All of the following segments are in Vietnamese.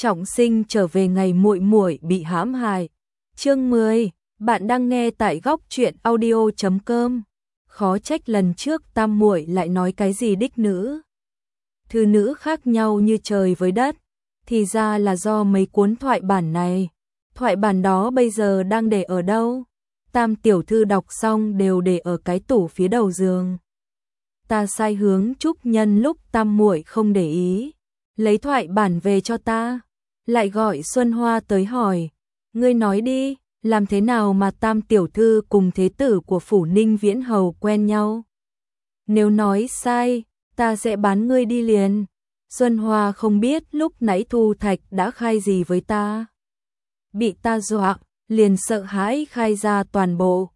Trọng Sinh trở về ngày muội muội bị hãm hại. Chương 10, bạn đang nghe tại góc truyện audio.com. Khó trách lần trước tam muội lại nói cái gì đích nữ. Thư nữ khác nhau như trời với đất, thì ra là do mấy cuốn thoại bản này. Thoại bản đó bây giờ đang để ở đâu? Tam tiểu thư đọc xong đều để ở cái tủ phía đầu giường. Ta sai hướng Trúc nhân lúc tam muội không để ý, lấy thoại bản về cho ta. Lại gọi Xuân Hoa tới hỏi, ngươi nói đi, làm thế nào mà tam tiểu thư cùng thế tử của phủ Ninh Viễn Hầu quen nhau? Nếu nói sai, ta sẽ bán ngươi đi liền. Xuân Hoa không biết lúc nãy Thu Thạch đã khai gì với ta. Bị ta dọa, liền sợ hãi khai ra toàn bộ.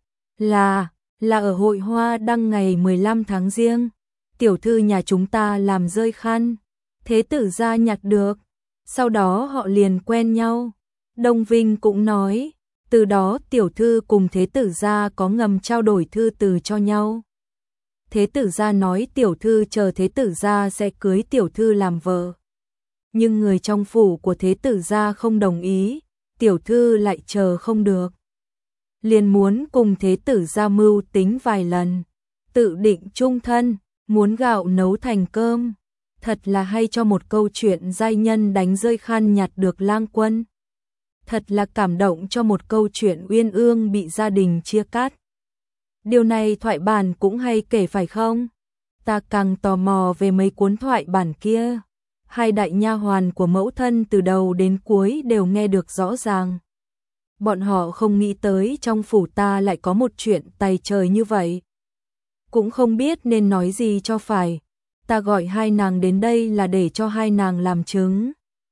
Là ở hội hoa đăng ngày 15 tháng Giêng. Tiểu thư nhà chúng ta làm rơi khăn, thế tử gia nhặt được, sau đó họ liền quen nhau. Đông Vinh cũng nói, từ đó tiểu thư cùng thế tử gia có ngầm trao đổi thư từ cho nhau. Thế tử gia nói tiểu thư chờ thế tử gia sẽ cưới tiểu thư làm vợ. Nhưng người trong phủ của thế tử gia không đồng ý, tiểu thư lại chờ không được. Liền muốn cùng thế tử gia mưu tính vài lần, tự định chung thân, muốn gạo nấu thành cơm. Thật là hay cho một câu chuyện giai nhân đánh rơi khăn nhặt được lang quân. Thật là cảm động cho một câu chuyện uyên ương bị gia đình chia cắt. Điều này thoại bản cũng hay kể phải không? Ta càng tò mò về mấy cuốn thoại bản kia. Hai đại nha hoàn của mẫu thân từ đầu đến cuối đều nghe được rõ ràng. Bọn họ không nghĩ tới trong phủ ta lại có một chuyện tày trời như vậy. Cũng không biết nên nói gì cho phải. Ta gọi hai nàng đến đây là để cho hai nàng làm chứng.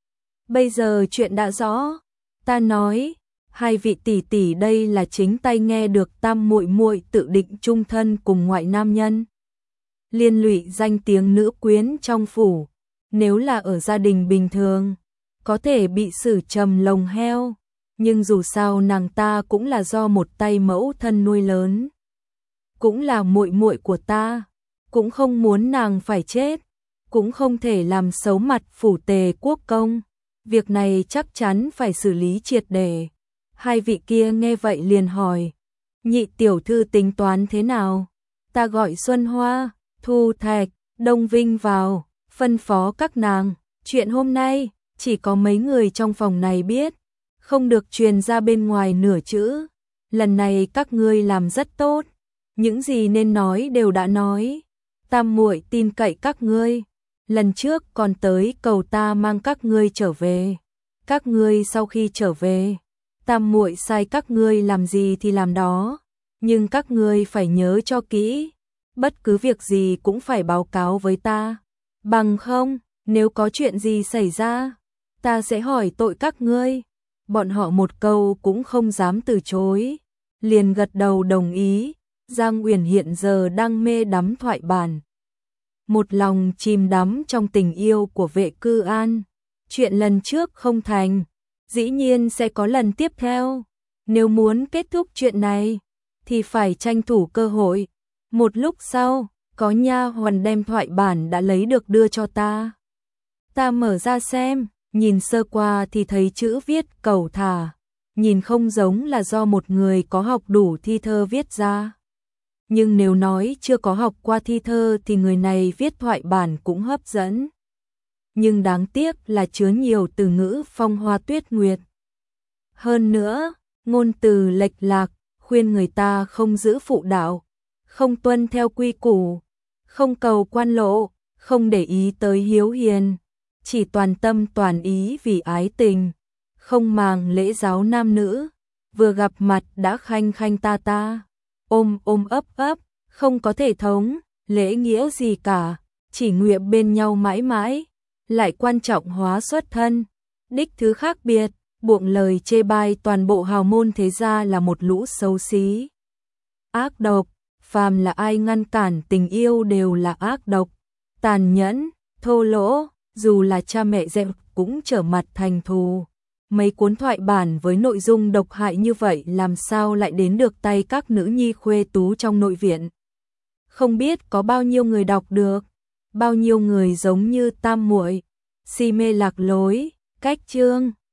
Bây giờ chuyện đã rõ, ta nói, hai vị tỷ tỷ đây là chính tay nghe được tam muội muội tự định chung thân cùng ngoại nam nhân. Liên lụy danh tiếng nữ quyến trong phủ, nếu là ở gia đình bình thường, có thể bị xử trầm lồng heo, nhưng dù sao nàng ta cũng là do một tay mẫu thân nuôi lớn, cũng là muội muội của ta. Cũng không muốn nàng phải chết, cũng không thể làm xấu mặt phủ Tề quốc công. Việc này chắc chắn phải xử lý triệt để. Hai vị kia nghe vậy liền hỏi, nhị tiểu thư tính toán thế nào? Ta gọi Xuân Hoa, Thu Thạch, Đông Vinh vào, phân phó các nàng, chuyện hôm nay chỉ có mấy người trong phòng này biết, không được truyền ra bên ngoài nửa chữ. Lần này các ngươi làm rất tốt, những gì nên nói đều đã nói. Tam muội tin cậy các ngươi, lần trước còn tới cầu ta mang các ngươi trở về. Các ngươi sau khi trở về, tam muội sai các ngươi làm gì thì làm đó, nhưng các ngươi phải nhớ cho kỹ, bất cứ việc gì cũng phải báo cáo với ta, bằng không, nếu có chuyện gì xảy ra, ta sẽ hỏi tội các ngươi. Bọn họ một câu cũng không dám từ chối, liền gật đầu đồng ý. Giang Uyển hiện giờ đang mê đắm thoại bản, một lòng chìm đắm trong tình yêu của Vệ Cư An. Chuyện lần trước không thành, dĩ nhiên sẽ có lần tiếp theo. Nếu muốn kết thúc chuyện này, thì phải tranh thủ cơ hội. Một lúc sau, có nha hoàn đem thoại bản đã lấy được đưa cho ta. Ta mở ra xem, nhìn sơ qua thì thấy chữ viết cẩu thả, nhìn không giống là do một người có học đủ thi thơ viết ra. Nhưng nếu nói chưa có học qua thi thơ thì người này viết thoại bản cũng hấp dẫn. Nhưng đáng tiếc là chứa nhiều từ ngữ phong hoa tuyết nguyệt. Hơn nữa, ngôn từ lệch lạc, khuyên người ta không giữ phụ đạo, không tuân theo quy củ, không cầu quan lộ, không để ý tới hiếu hiền, chỉ toàn tâm toàn ý vì ái tình, không màng lễ giáo nam nữ, vừa gặp mặt đã khanh khanh ta ta. Ôm ấp ấp, không có thể thống, lễ nghĩa gì cả, chỉ nguyện bên nhau mãi mãi, lại quan trọng hóa xuất thân, đích thứ khác biệt, buông lời chê bai toàn bộ hào môn thế gia là một lũ xấu xí. Ác độc, phàm là ai ngăn cản tình yêu đều là ác độc, tàn nhẫn, thô lỗ, dù là cha mẹ dẹo cũng trở mặt thành thù. Mấy cuốn thoại bản với nội dung độc hại như vậy làm sao lại đến được tay các nữ nhi khuê tú trong nội viện. Không biết có bao nhiêu người đọc được, bao nhiêu người giống như tam muội, si mê lạc lối, Cách chương